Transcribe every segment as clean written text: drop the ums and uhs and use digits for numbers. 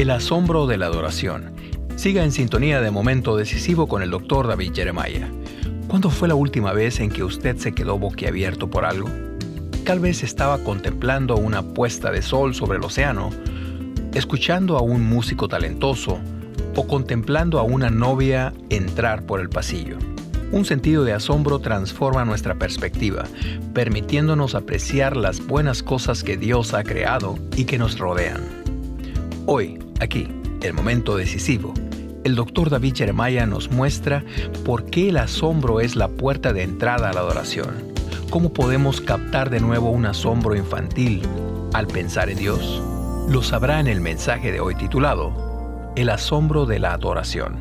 El asombro de la adoración. Siga en sintonía de Momento Decisivo con el Dr. David Jeremiah. ¿Cuándo fue la última vez en que usted se quedó boquiabierto por algo? Tal vez estaba contemplando una puesta de sol sobre el océano, escuchando a un músico talentoso o contemplando a una novia entrar por el pasillo. Un sentido de asombro transforma nuestra perspectiva, permitiéndonos apreciar las buenas cosas que Dios ha creado y que nos rodean. Hoy, aquí, el Momento Decisivo, el Dr. David Jeremiah nos muestra por qué el asombro es la puerta de entrada a la adoración. ¿Cómo podemos captar de nuevo un asombro infantil al pensar en Dios? Lo sabrá en el mensaje de hoy titulado El asombro de la adoración.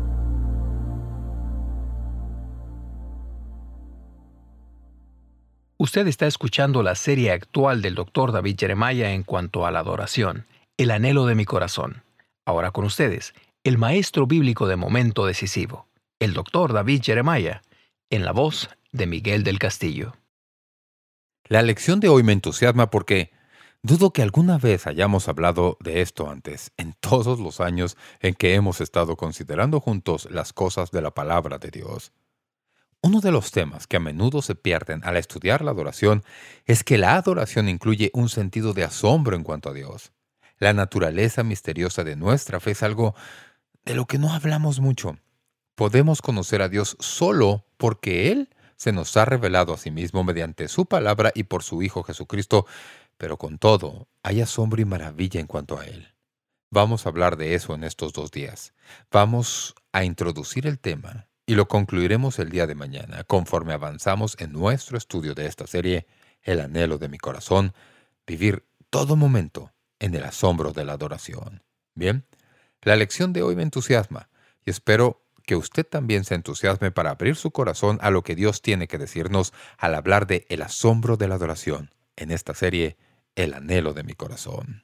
Usted está escuchando la serie actual del Dr. David Jeremiah en cuanto a la adoración, El anhelo de mi corazón. Ahora con ustedes, el maestro bíblico de Momento Decisivo, el Dr. David Jeremiah, en la voz de Miguel del Castillo. La lección de hoy me entusiasma porque dudo que alguna vez hayamos hablado de esto antes, en todos los años en que hemos estado considerando juntos las cosas de la palabra de Dios. Uno de los temas que a menudo se pierden al estudiar la adoración es que la adoración incluye un sentido de asombro en cuanto a Dios. La naturaleza misteriosa de nuestra fe es algo de lo que no hablamos mucho. Podemos conocer a Dios solo porque Él se nos ha revelado a sí mismo mediante su palabra y por su Hijo Jesucristo, pero con todo, hay asombro y maravilla en cuanto a Él. Vamos a hablar de eso en estos 2 días. Vamos a introducir el tema y lo concluiremos el día de mañana, conforme avanzamos en nuestro estudio de esta serie, El anhelo de mi corazón, vivir todo momento en el asombro de la adoración. Bien, la lección de hoy me entusiasma y espero que usted también se entusiasme para abrir su corazón a lo que Dios tiene que decirnos al hablar de el asombro de la adoración en esta serie, El anhelo de mi corazón.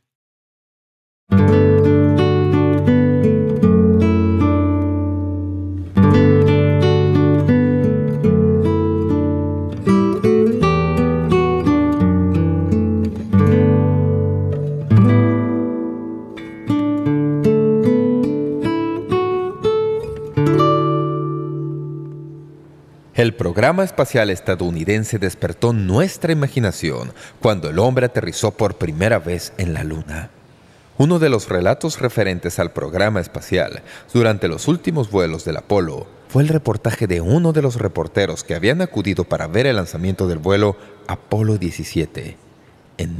El programa espacial estadounidense despertó nuestra imaginación cuando el hombre aterrizó por primera vez en la Luna. Uno de los relatos referentes al programa espacial durante los últimos vuelos del Apolo fue el reportaje de uno de los reporteros que habían acudido para ver el lanzamiento del vuelo Apolo 17 en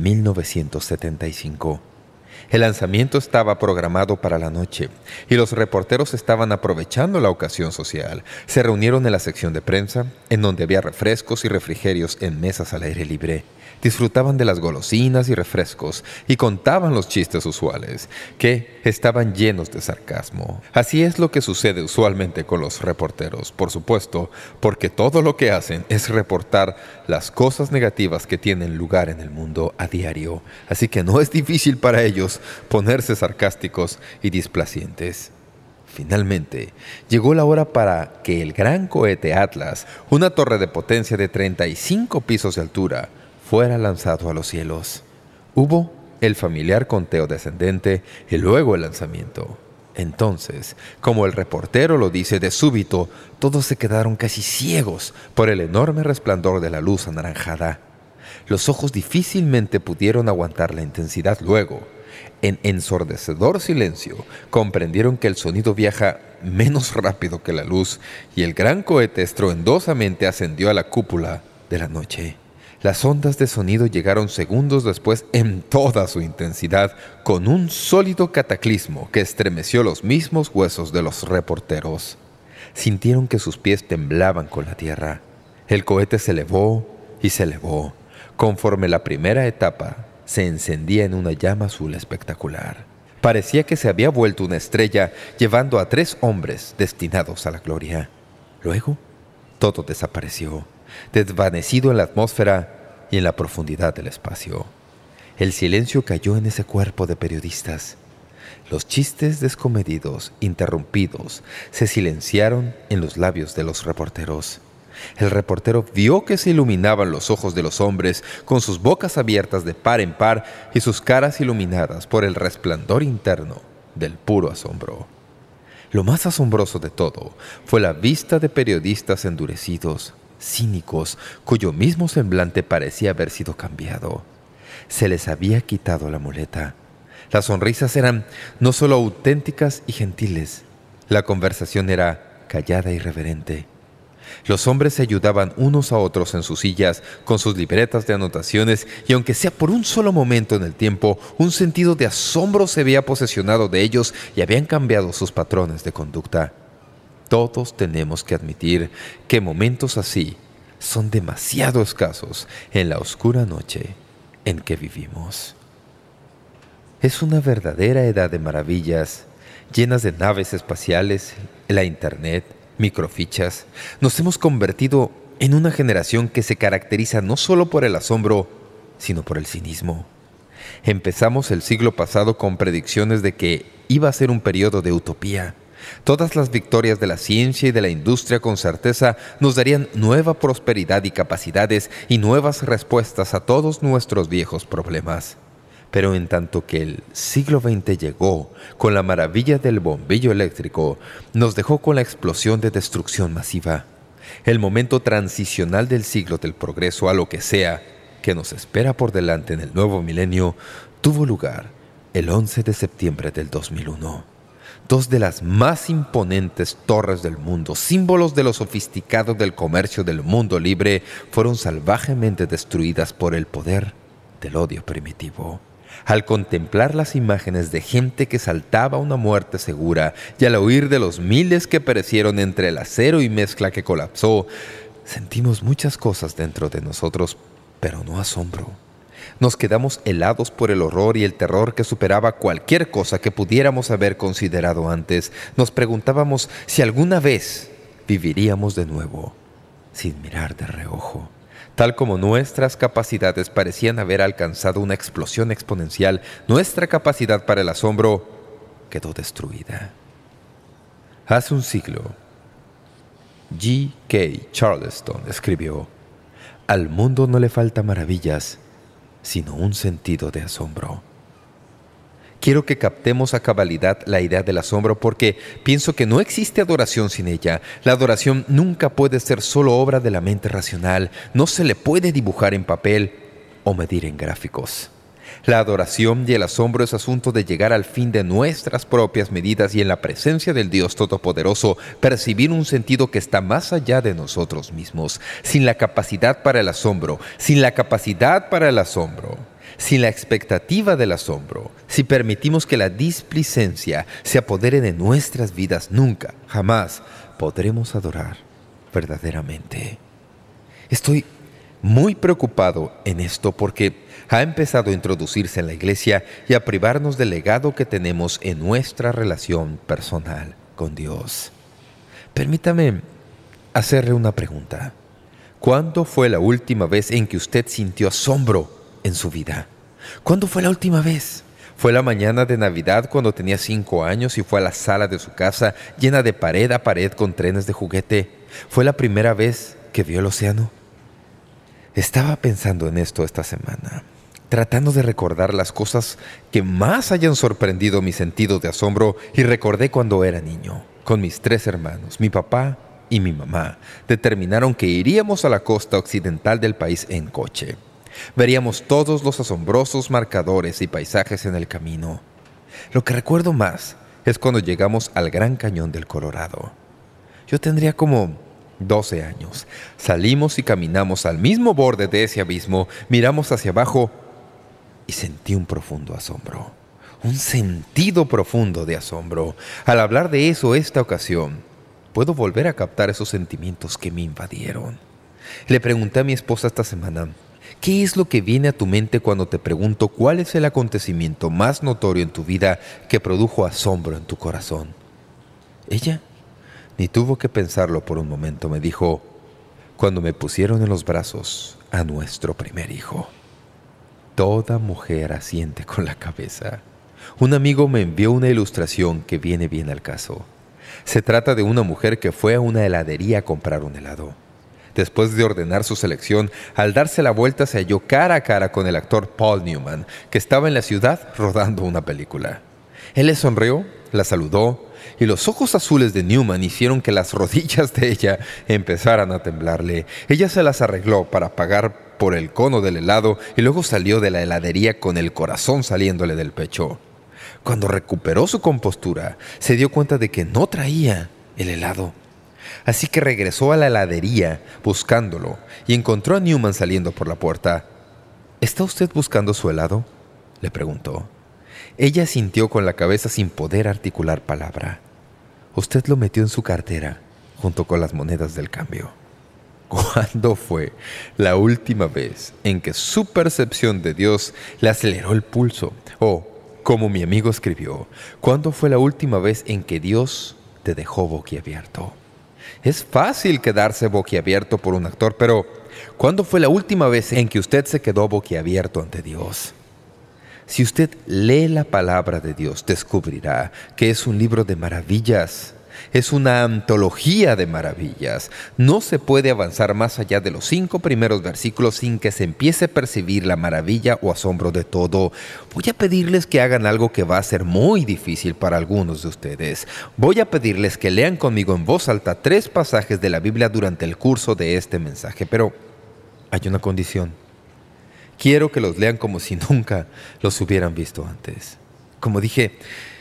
1975. El lanzamiento estaba programado para la noche y los reporteros estaban aprovechando la ocasión social. Se reunieron en la sección de prensa, en donde había refrescos y refrigerios en mesas al aire libre. Disfrutaban de las golosinas y refrescos y contaban los chistes usuales, que estaban llenos de sarcasmo. Así es lo que sucede usualmente con los reporteros, por supuesto, porque todo lo que hacen es reportar las cosas negativas que tienen lugar en el mundo a diario. Así que no es difícil para ellos ponerse sarcásticos y displacientes. Finalmente, llegó la hora para que el gran cohete Atlas, una torre de potencia de 35 pisos de altura, fuera lanzado a los cielos. Hubo el familiar conteo descendente y luego el lanzamiento. Entonces, como el reportero lo dice, de súbito, todos se quedaron casi ciegos por el enorme resplandor de la luz anaranjada. Los ojos difícilmente pudieron aguantar la intensidad. Luego, en ensordecedor silencio, comprendieron que el sonido viaja menos rápido que la luz y el gran cohete estruendosamente ascendió a la cúpula de la noche. Las ondas de sonido llegaron segundos después en toda su intensidad, con un sólido cataclismo que estremeció los mismos huesos de los reporteros. Sintieron que sus pies temblaban con la tierra. El cohete se elevó y se elevó, conforme la primera etapa se encendía en una llama azul espectacular. Parecía que se había vuelto una estrella, llevando a 3 hombres destinados a la gloria. Luego, todo desapareció, desvanecido en la atmósfera y en la profundidad del espacio. El silencio cayó en ese cuerpo de periodistas. Los chistes descomedidos, interrumpidos, se silenciaron en los labios de los reporteros. El reportero vio que se iluminaban los ojos de los hombres con sus bocas abiertas de par en par y sus caras iluminadas por el resplandor interno del puro asombro. Lo más asombroso de todo fue la vista de periodistas endurecidos, cínicos, cuyo mismo semblante parecía haber sido cambiado. Se les había quitado la muleta. Las sonrisas eran no solo auténticas y gentiles, la conversación era callada y reverente. Los hombres se ayudaban unos a otros en sus sillas con sus libretas de anotaciones y aunque sea por un solo momento en el tiempo, un sentido de asombro se había posesionado de ellos y habían cambiado sus patrones de conducta. Todos tenemos que admitir que momentos así son demasiado escasos en la oscura noche en que vivimos. Es una verdadera edad de maravillas, llenas de naves espaciales, la Internet, microfichas. Nos hemos convertido en una generación que se caracteriza no solo por el asombro, sino por el cinismo. Empezamos el siglo pasado con predicciones de que iba a ser un periodo de utopía. Todas las victorias de la ciencia y de la industria con certeza nos darían nueva prosperidad y capacidades y nuevas respuestas a todos nuestros viejos problemas. Pero en tanto que el siglo XX llegó con la maravilla del bombillo eléctrico, nos dejó con la explosión de destrucción masiva. El momento transicional del siglo del progreso a lo que sea que nos espera por delante en el nuevo milenio tuvo lugar el 11 de septiembre del 2001. Dos de las más imponentes torres del mundo, símbolos de lo sofisticado del comercio del mundo libre, fueron salvajemente destruidas por el poder del odio primitivo. Al contemplar las imágenes de gente que saltaba una muerte segura y al oír de los miles que perecieron entre el acero y mezcla que colapsó, sentimos muchas cosas dentro de nosotros, pero no asombro. Nos quedamos helados por el horror y el terror que superaba cualquier cosa que pudiéramos haber considerado antes. Nos preguntábamos si alguna vez viviríamos de nuevo, sin mirar de reojo. Tal como nuestras capacidades parecían haber alcanzado una explosión exponencial, nuestra capacidad para el asombro quedó destruida. Hace un siglo, G.K. Charleston escribió: «Al mundo no le falta maravillas, sino un sentido de asombro». Quiero que captemos a cabalidad la idea del asombro porque pienso que no existe adoración sin ella. La adoración nunca puede ser solo obra de la mente racional. No se le puede dibujar en papel o medir en gráficos. La adoración y el asombro es asunto de llegar al fin de nuestras propias medidas y en la presencia del Dios Todopoderoso percibir un sentido que está más allá de nosotros mismos. Sin la capacidad para el asombro, sin la expectativa del asombro, si permitimos que la displicencia se apodere de nuestras vidas, nunca, jamás podremos adorar verdaderamente. Estoy muy preocupado en esto porque ha empezado a introducirse en la Iglesia y a privarnos del legado que tenemos en nuestra relación personal con Dios. Permítame hacerle una pregunta. ¿Cuándo fue la última vez en que usted sintió asombro en su vida? ¿Cuándo fue la última vez? ¿Fue la mañana de Navidad cuando tenía 5 años y fue a la sala de su casa llena de pared a pared con trenes de juguete? ¿Fue la primera vez que vio el océano? Estaba pensando en esto esta semana, tratando de recordar las cosas que más hayan sorprendido mi sentido de asombro, y recordé cuando era niño, con mis 3 hermanos, mi papá y mi mamá, determinaron que iríamos a la costa occidental del país en coche. Veríamos todos los asombrosos marcadores y paisajes en el camino. Lo que recuerdo más es cuando llegamos al Gran Cañón del Colorado. Yo tendría como 12 años. Salimos y caminamos al mismo borde de ese abismo, miramos hacia abajo y sentí un profundo asombro. Un sentido profundo de asombro. Al hablar de eso esta ocasión, puedo volver a captar esos sentimientos que me invadieron. Le pregunté a mi esposa esta semana: ¿qué es lo que viene a tu mente cuando te pregunto cuál es el acontecimiento más notorio en tu vida que produjo asombro en tu corazón? Ella ni tuvo que pensarlo por un momento. Me dijo: cuando me pusieron en los brazos a nuestro primer hijo. Toda mujer asiente con la cabeza. Un amigo me envió una ilustración que viene bien al caso. Se trata de una mujer que fue a una heladería a comprar un helado. Después de ordenar su selección, al darse la vuelta se halló cara a cara con el actor Paul Newman, que estaba en la ciudad rodando una película. Él le sonrió, la saludó, y los ojos azules de Newman hicieron que las rodillas de ella empezaran a temblarle. Ella se las arregló para pagar por el cono del helado y luego salió de la heladería con el corazón saliéndole del pecho. Cuando recuperó su compostura, se dio cuenta de que no traía el helado. Así que regresó a la heladería buscándolo y encontró a Newman saliendo por la puerta. «¿Está usted buscando su helado?», le preguntó. Ella asintió con la cabeza sin poder articular palabra. «Usted lo metió en su cartera, junto con las monedas del cambio». ¿Cuándo fue la última vez en que su percepción de Dios le aceleró el pulso? O, como mi amigo escribió, ¿cuándo fue la última vez en que Dios te dejó boquiabierto? Es fácil quedarse boquiabierto por un actor, pero ¿cuándo fue la última vez en que usted se quedó boquiabierto ante Dios? Si usted lee la palabra de Dios, descubrirá que es un libro de maravillas. Es una antología de maravillas. No se puede avanzar más allá de los 5 primeros versículos sin que se empiece a percibir la maravilla o asombro de todo. Voy a pedirles que hagan algo que va a ser muy difícil para algunos de ustedes. Voy a pedirles que lean conmigo en voz alta 3 pasajes de la Biblia durante el curso de este mensaje. Pero hay una condición. Quiero que los lean como si nunca los hubieran visto antes. Como dije,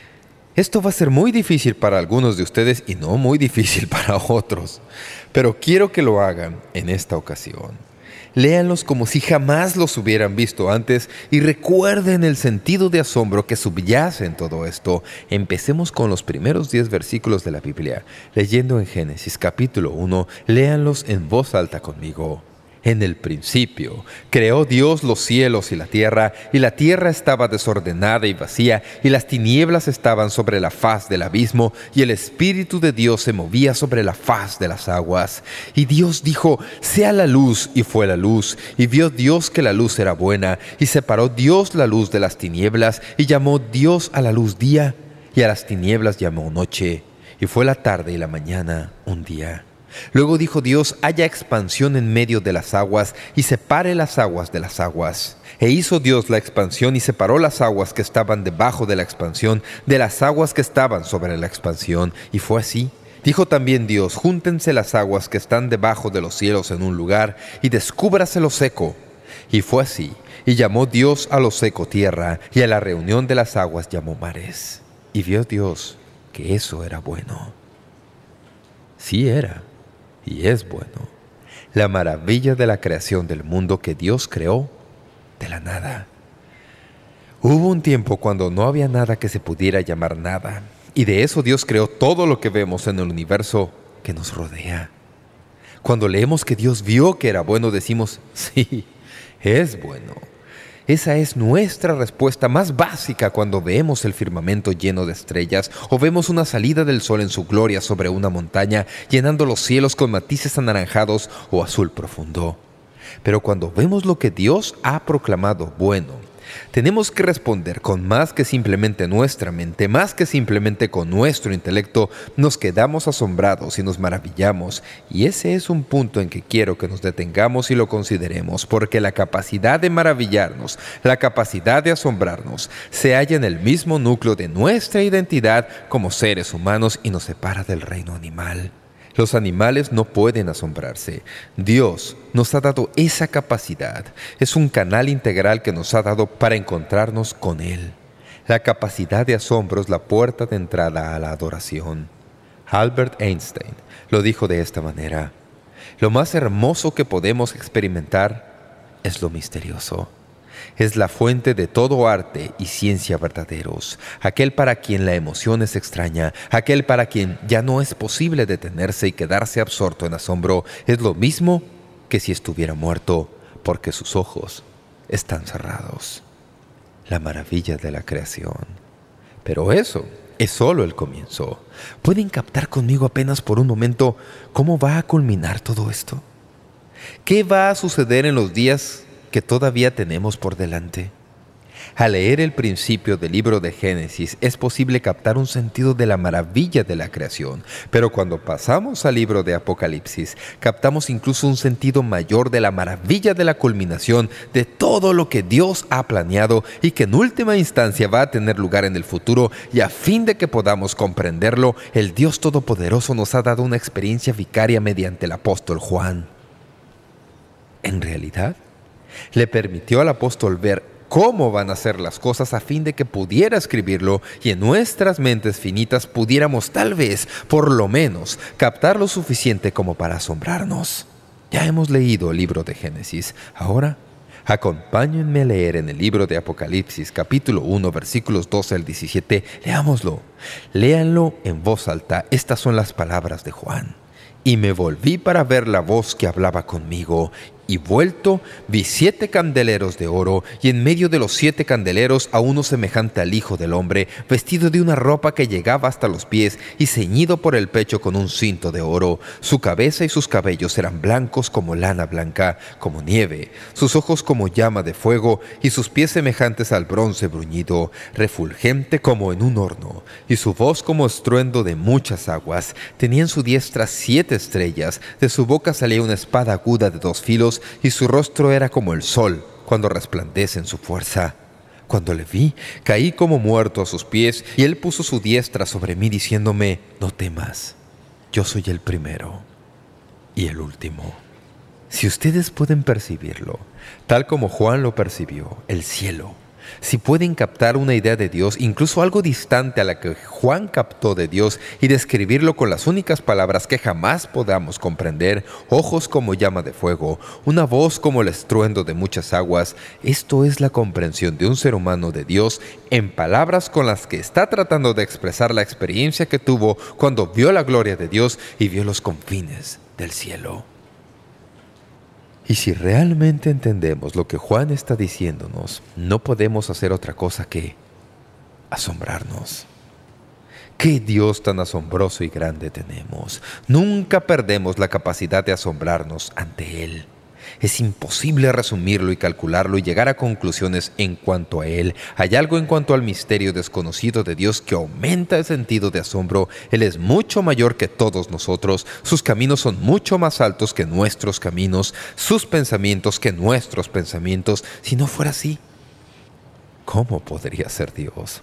esto va a ser muy difícil para algunos de ustedes y no muy difícil para otros. Pero quiero que lo hagan en esta ocasión. Léanlos como si jamás los hubieran visto antes y recuerden el sentido de asombro que subyace en todo esto. Empecemos con los primeros 10 versículos de la Biblia. Leyendo en Génesis capítulo 1, léanlos en voz alta conmigo. En el principio creó Dios los cielos y la tierra estaba desordenada y vacía, y las tinieblas estaban sobre la faz del abismo, y el Espíritu de Dios se movía sobre la faz de las aguas. Y Dios dijo, «Sea la luz», y fue la luz. Y vio Dios que la luz era buena, y separó Dios la luz de las tinieblas, y llamó Dios a la luz día, y a las tinieblas llamó noche. Y fue la tarde y la mañana un día. Luego dijo Dios, «Haya expansión en medio de las aguas, y separe las aguas de las aguas». E hizo Dios la expansión, y separó las aguas que estaban debajo de la expansión de las aguas que estaban sobre la expansión. Y fue así. Dijo también Dios, «Júntense las aguas que están debajo de los cielos en un lugar, y descúbrase lo seco». Y fue así. Y llamó Dios a lo seco tierra, y a la reunión de las aguas llamó mares. Y vio Dios que eso era bueno. Sí era. Y es bueno. La maravilla de la creación del mundo que Dios creó de la nada. Hubo un tiempo cuando no había nada que se pudiera llamar nada. Y de eso Dios creó todo lo que vemos en el universo que nos rodea. Cuando leemos que Dios vio que era bueno, decimos, sí, es bueno. Esa es nuestra respuesta más básica cuando vemos el firmamento lleno de estrellas o vemos una salida del sol en su gloria sobre una montaña, llenando los cielos con matices anaranjados o azul profundo. Pero cuando vemos lo que Dios ha proclamado bueno, tenemos que responder con más que simplemente nuestra mente, más que simplemente con nuestro intelecto. Nos quedamos asombrados y nos maravillamos. Y ese es un punto en que quiero que nos detengamos y lo consideremos, porque la capacidad de maravillarnos, la capacidad de asombrarnos, se halla en el mismo núcleo de nuestra identidad como seres humanos y nos separa del reino animal. Los animales no pueden asombrarse. Dios nos ha dado esa capacidad. Es un canal integral que nos ha dado para encontrarnos con Él. La capacidad de asombro es la puerta de entrada a la adoración. Albert Einstein lo dijo de esta manera: «Lo más hermoso que podemos experimentar es lo misterioso. Es la fuente de todo arte y ciencia verdaderos, aquel para quien la emoción es extraña, aquel para quien ya no es posible detenerse y quedarse absorto en asombro, es lo mismo que si estuviera muerto, porque sus ojos están cerrados». La maravilla de la creación. Pero eso es solo el comienzo. ¿Pueden captar conmigo apenas por un momento cómo va a culminar todo esto? ¿Qué va a suceder en los días que todavía tenemos por delante? Al leer el principio del libro de Génesis es posible captar un sentido de la maravilla de la creación, pero cuando pasamos al libro de Apocalipsis, captamos incluso un sentido mayor de la maravilla de la culminación de todo lo que Dios ha planeado y que en última instancia va a tener lugar en el futuro, y a fin de que podamos comprenderlo, el Dios Todopoderoso nos ha dado una experiencia vicaria mediante el apóstol Juan. En realidad, le permitió al apóstol ver cómo van a ser las cosas a fin de que pudiera escribirlo y en nuestras mentes finitas pudiéramos tal vez, por lo menos, captar lo suficiente como para asombrarnos. Ya hemos leído el libro de Génesis. Ahora, acompáñenme a leer en el libro de Apocalipsis, capítulo 1, versículos 12 al 17. Leámoslo. Léanlo en voz alta. Estas son las palabras de Juan. Y me volví para ver la voz que hablaba conmigo, y vuelto vi 7 candeleros de oro, y en medio de los 7 candeleros a uno semejante al Hijo del Hombre, vestido de una ropa que llegaba hasta los pies y ceñido por el pecho con un cinto de oro. Su cabeza y sus cabellos eran blancos como lana blanca, como nieve, sus ojos como llama de fuego, y sus pies semejantes al bronce bruñido, refulgente como en un horno, y su voz como estruendo de muchas aguas. Tenía en su diestra 7 estrellas, de su boca salía una espada aguda de 2 filos, y su rostro era como el sol cuando resplandece en su fuerza. Cuando le vi, caí como muerto a sus pies, y él puso su diestra sobre mí diciéndome: no temas, yo soy el primero y el último. Si ustedes pueden percibirlo, tal como Juan lo percibió, el cielo, si pueden captar una idea de Dios, incluso algo distante a la que Juan captó de Dios, y describirlo con las únicas palabras que jamás podamos comprender, ojos como llama de fuego, una voz como el estruendo de muchas aguas, esto es la comprensión de un ser humano de Dios en palabras con las que está tratando de expresar la experiencia que tuvo cuando vio la gloria de Dios y vio los confines del cielo. Y si realmente entendemos lo que Juan está diciéndonos, no podemos hacer otra cosa que asombrarnos. ¡Qué Dios tan asombroso y grande tenemos! Nunca perdemos la capacidad de asombrarnos ante Él. Es imposible resumirlo y calcularlo y llegar a conclusiones en cuanto a Él. Hay algo en cuanto al misterio desconocido de Dios que aumenta el sentido de asombro. Él es mucho mayor que todos nosotros. Sus caminos son mucho más altos que nuestros caminos. Sus pensamientos que nuestros pensamientos. Si no fuera así, ¿cómo podría ser Dios?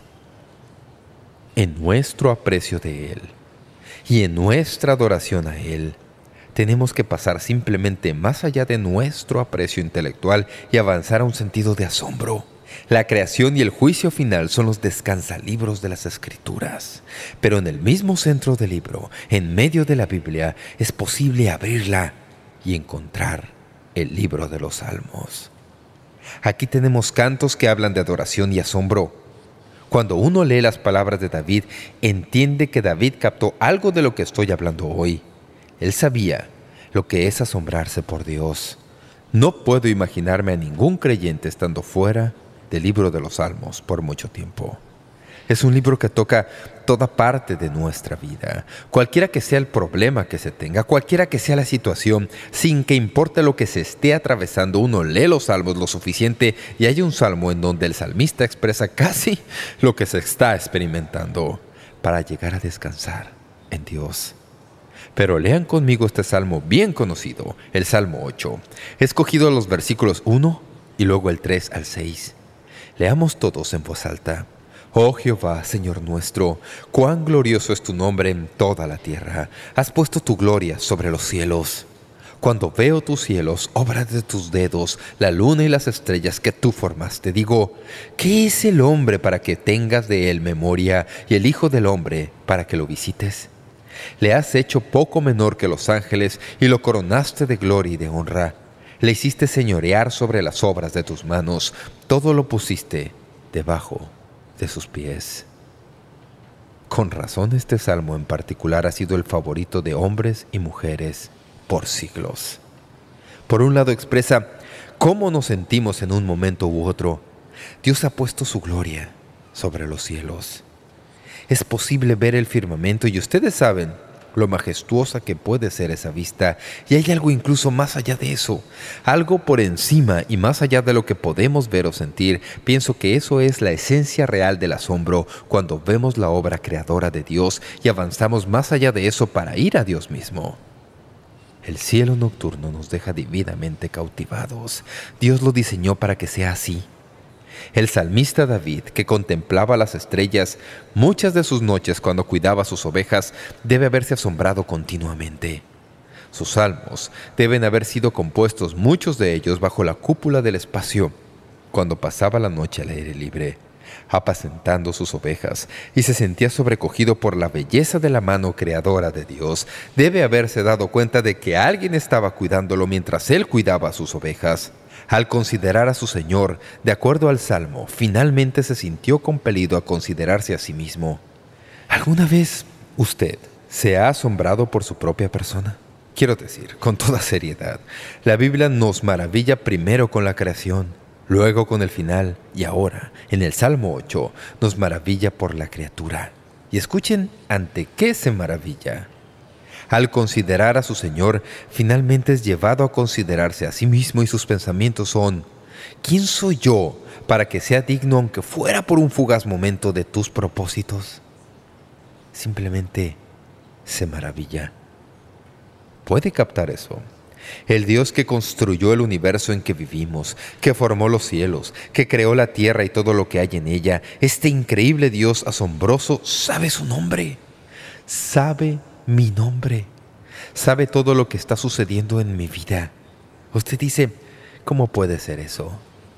En nuestro aprecio de Él y en nuestra adoración a Él, tenemos que pasar simplemente más allá de nuestro aprecio intelectual y avanzar a un sentido de asombro. La creación y el juicio final son los descansalibros de las Escrituras. Pero en el mismo centro del libro, en medio de la Biblia, es posible abrirla y encontrar el libro de los Salmos. Aquí tenemos cantos que hablan de adoración y asombro. Cuando uno lee las palabras de David, entiende que David captó algo de lo que estoy hablando hoy. Él sabía lo que es asombrarse por Dios. No puedo imaginarme a ningún creyente estando fuera del libro de los Salmos por mucho tiempo. Es un libro que toca toda parte de nuestra vida. Cualquiera que sea el problema que se tenga, cualquiera que sea la situación, sin que importe lo que se esté atravesando, uno lee los Salmos lo suficiente y hay un salmo en donde el salmista expresa casi lo que se está experimentando para llegar a descansar en Dios. Pero lean conmigo este salmo bien conocido, el Salmo 8. He escogido los versículos 1 y luego el 3 al 6. Leamos todos en voz alta. Oh Jehová, Señor nuestro, cuán glorioso es tu nombre en toda la tierra. Has puesto tu gloria sobre los cielos. Cuando veo tus cielos, obra de tus dedos, la luna y las estrellas que tú formaste, digo, ¿qué es el hombre para que tengas de él memoria, y el hijo del hombre para que lo visites? Le has hecho poco menor que los ángeles y lo coronaste de gloria y de honra. Le hiciste señorear sobre las obras de tus manos. Todo lo pusiste debajo de sus pies. Con razón este salmo en particular ha sido el favorito de hombres y mujeres por siglos. Por un lado expresa cómo nos sentimos en un momento u otro. Dios ha puesto su gloria sobre los cielos. Es posible ver el firmamento y ustedes saben lo majestuosa que puede ser esa vista, y hay algo incluso más allá de eso, algo por encima y más allá de lo que podemos ver o sentir. Pienso que eso es la esencia real del asombro cuando vemos la obra creadora de Dios y avanzamos más allá de eso para ir a Dios mismo. El cielo nocturno nos deja divinamente cautivados. Dios lo diseñó para que sea así. El salmista David, que contemplaba las estrellas muchas de sus noches cuando cuidaba sus ovejas, debe haberse asombrado continuamente. Sus salmos deben haber sido compuestos, muchos de ellos bajo la cúpula del espacio, cuando pasaba la noche al aire libre, apacentando sus ovejas, y se sentía sobrecogido por la belleza de la mano creadora de Dios. Debe haberse dado cuenta de que alguien estaba cuidándolo mientras él cuidaba a sus ovejas. Al considerar a su Señor, de acuerdo al Salmo, finalmente se sintió compelido a considerarse a sí mismo. ¿Alguna vez usted se ha asombrado por su propia persona? Quiero decir, con toda seriedad, la Biblia nos maravilla primero con la creación, luego con el final, y ahora, en el Salmo 8, nos maravilla por la criatura. Y escuchen ante qué se maravilla. Al considerar a su Señor, finalmente es llevado a considerarse a sí mismo, y sus pensamientos son: ¿quién soy yo para que sea digno, aunque fuera por un fugaz momento, de tus propósitos? Simplemente se maravilla. ¿Puede captar eso? El Dios que construyó el universo en que vivimos, que formó los cielos, que creó la tierra y todo lo que hay en ella, este increíble Dios asombroso sabe su nombre, sabe mi nombre, sabe todo lo que está sucediendo en mi vida. Usted dice, ¿cómo puede ser eso?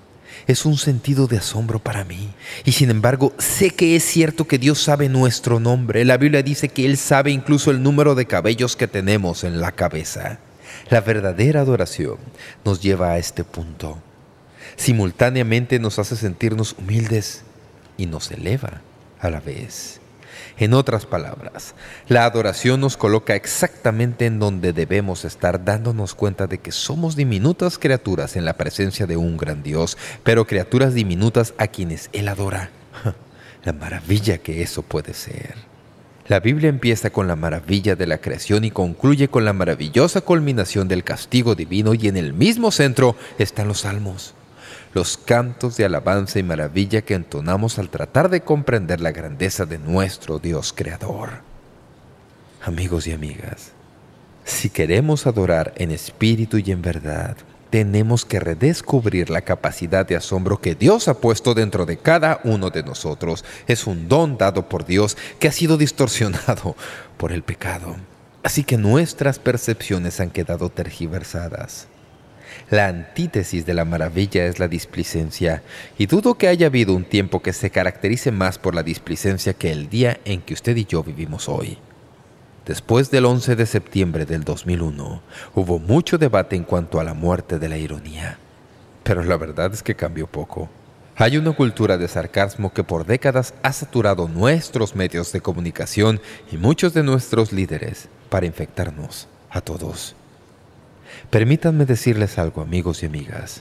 Es un sentido de asombro para mí. Y sin embargo, sé que es cierto que Dios sabe nuestro nombre. La Biblia dice que Él sabe incluso el número de cabellos que tenemos en la cabeza. La verdadera adoración nos lleva a este punto. Simultáneamente nos hace sentirnos humildes y nos eleva a la vez. En otras palabras, la adoración nos coloca exactamente en donde debemos estar, dándonos cuenta de que somos diminutas criaturas en la presencia de un gran Dios, pero criaturas diminutas a quienes Él adora. La maravilla que eso puede ser. La Biblia empieza con la maravilla de la creación y concluye con la maravillosa culminación del castigo divino, y en el mismo centro están los salmos, los cantos de alabanza y maravilla que entonamos al tratar de comprender la grandeza de nuestro Dios Creador. Amigos y amigas, si queremos adorar en espíritu y en verdad, tenemos que redescubrir la capacidad de asombro que Dios ha puesto dentro de cada uno de nosotros. Es un don dado por Dios que ha sido distorsionado por el pecado. Así que nuestras percepciones han quedado tergiversadas. La antítesis de la maravilla es la displicencia, y dudo que haya habido un tiempo que se caracterice más por la displicencia que el día en que usted y yo vivimos hoy. Después del 11 de septiembre del 2001, hubo mucho debate en cuanto a la muerte de la ironía. Pero la verdad es que cambió poco. Hay una cultura de sarcasmo que por décadas ha saturado nuestros medios de comunicación y muchos de nuestros líderes para infectarnos a todos. Permítanme decirles algo, amigos y amigas.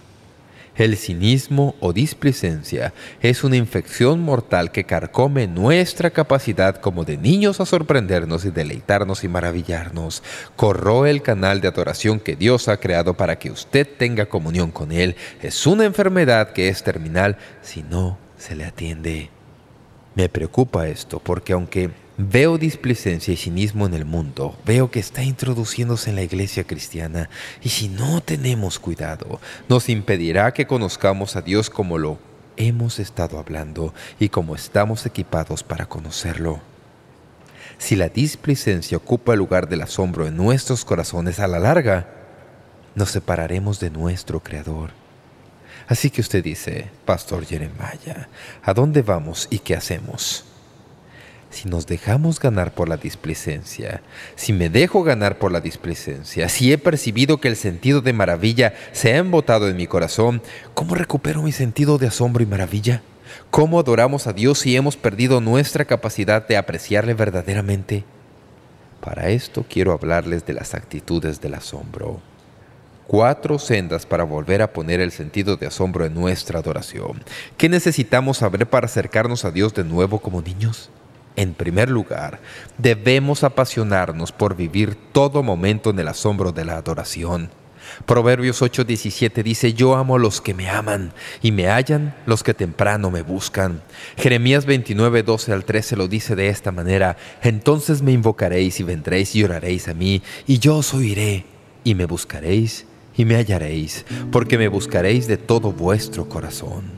El cinismo o displicencia es una infección mortal que carcome nuestra capacidad como de niños a sorprendernos y deleitarnos y maravillarnos. Corroe el canal de adoración que Dios ha creado para que usted tenga comunión con Él. Es una enfermedad que es terminal si no se le atiende. Me preocupa esto porque aunque veo displicencia y cinismo en el mundo, veo que está introduciéndose en la iglesia cristiana, y si no tenemos cuidado, nos impedirá que conozcamos a Dios como lo hemos estado hablando y como estamos equipados para conocerlo. Si la displicencia ocupa el lugar del asombro en nuestros corazones, a la larga nos separaremos de nuestro Creador. Así que usted dice, Pastor Jeremiah, ¿a dónde vamos y qué hacemos? Si nos dejamos ganar por la displicencia, si me dejo ganar por la displicencia, si he percibido que el sentido de maravilla se ha embotado en mi corazón, ¿cómo recupero mi sentido de asombro y maravilla? ¿Cómo adoramos a Dios si hemos perdido nuestra capacidad de apreciarle verdaderamente? Para esto quiero hablarles de las actitudes del asombro. 4 sendas para volver a poner el sentido de asombro en nuestra adoración. ¿Qué necesitamos saber para acercarnos a Dios de nuevo como niños? En primer lugar, debemos apasionarnos por vivir todo momento en el asombro de la adoración. Proverbios 8:17 dice: «Yo amo a los que me aman, y me hallan los que temprano me buscan». Jeremías 29:12-13 lo dice de esta manera: «Entonces me invocaréis y vendréis y oraréis a mí, y yo os oiré, y me buscaréis y me hallaréis, porque me buscaréis de todo vuestro corazón».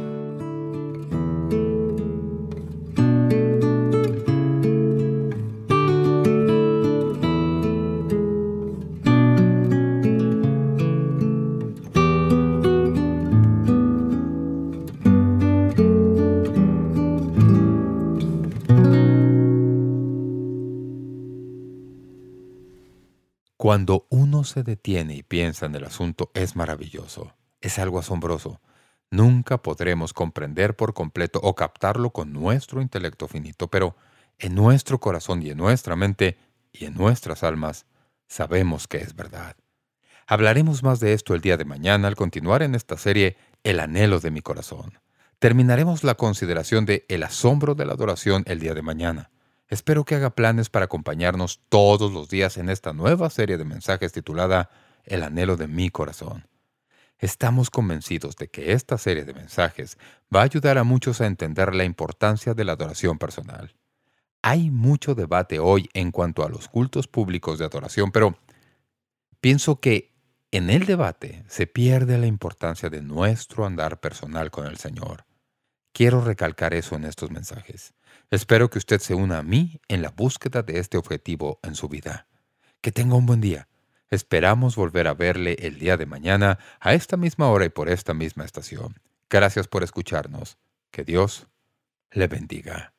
Cuando uno se detiene y piensa en el asunto, es maravilloso, es algo asombroso. Nunca podremos comprender por completo o captarlo con nuestro intelecto finito, pero en nuestro corazón y en nuestra mente y en nuestras almas sabemos que es verdad. Hablaremos más de esto el día de mañana al continuar en esta serie El anhelo de mi corazón. Terminaremos la consideración de el asombro de la adoración el día de mañana. Espero que haga planes para acompañarnos todos los días en esta nueva serie de mensajes titulada El anhelo de mi corazón. Estamos convencidos de que esta serie de mensajes va a ayudar a muchos a entender la importancia de la adoración personal. Hay mucho debate hoy en cuanto a los cultos públicos de adoración, pero pienso que en el debate se pierde la importancia de nuestro andar personal con el Señor. Quiero recalcar eso en estos mensajes. Espero que usted se una a mí en la búsqueda de este objetivo en su vida. Que tenga un buen día. Esperamos volver a verle el día de mañana a esta misma hora y por esta misma estación. Gracias por escucharnos. Que Dios le bendiga.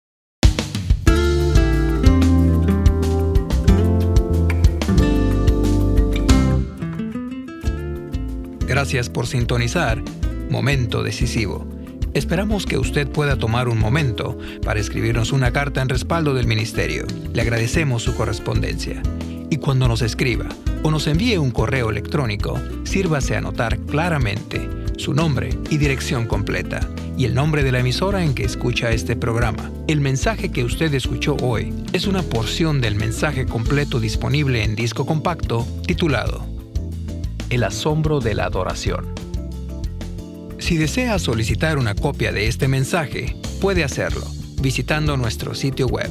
Gracias por sintonizar Momento Decisivo. Esperamos que usted pueda tomar un momento para escribirnos una carta en respaldo del ministerio. Le agradecemos su correspondencia. Y cuando nos escriba o nos envíe un correo electrónico, sírvase a anotar claramente su nombre y dirección completa y el nombre de la emisora en que escucha este programa. El mensaje que usted escuchó hoy es una porción del mensaje completo disponible en disco compacto titulado El asombro de la adoración. Si desea solicitar una copia de este mensaje, puede hacerlo visitando nuestro sitio web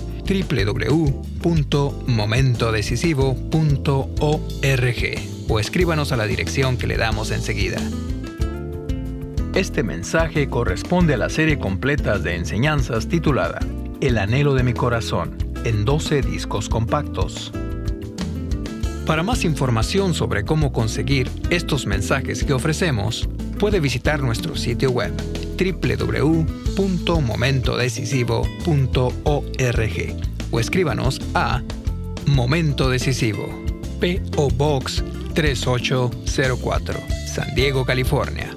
www.momentodecisivo.org o escríbanos a la dirección que le damos enseguida. Este mensaje corresponde a la serie completa de enseñanzas titulada El anhelo de mi corazón, en 12 discos compactos. Para más información sobre cómo conseguir estos mensajes que ofrecemos, puede visitar nuestro sitio web www.momentodecisivo.org o escríbanos a Momento Decisivo, P.O. Box 3804, San Diego, California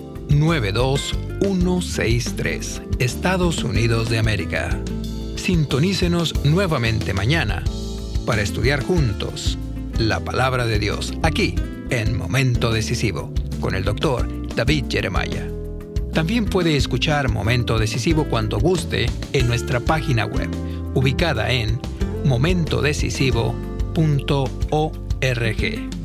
92163, Estados Unidos de América. Sintonícenos nuevamente mañana para estudiar juntos la Palabra de Dios aquí en Momento Decisivo con el Dr. David Jeremiah. También puede escuchar Momento Decisivo cuando guste en nuestra página web, ubicada en momentodecisivo.org.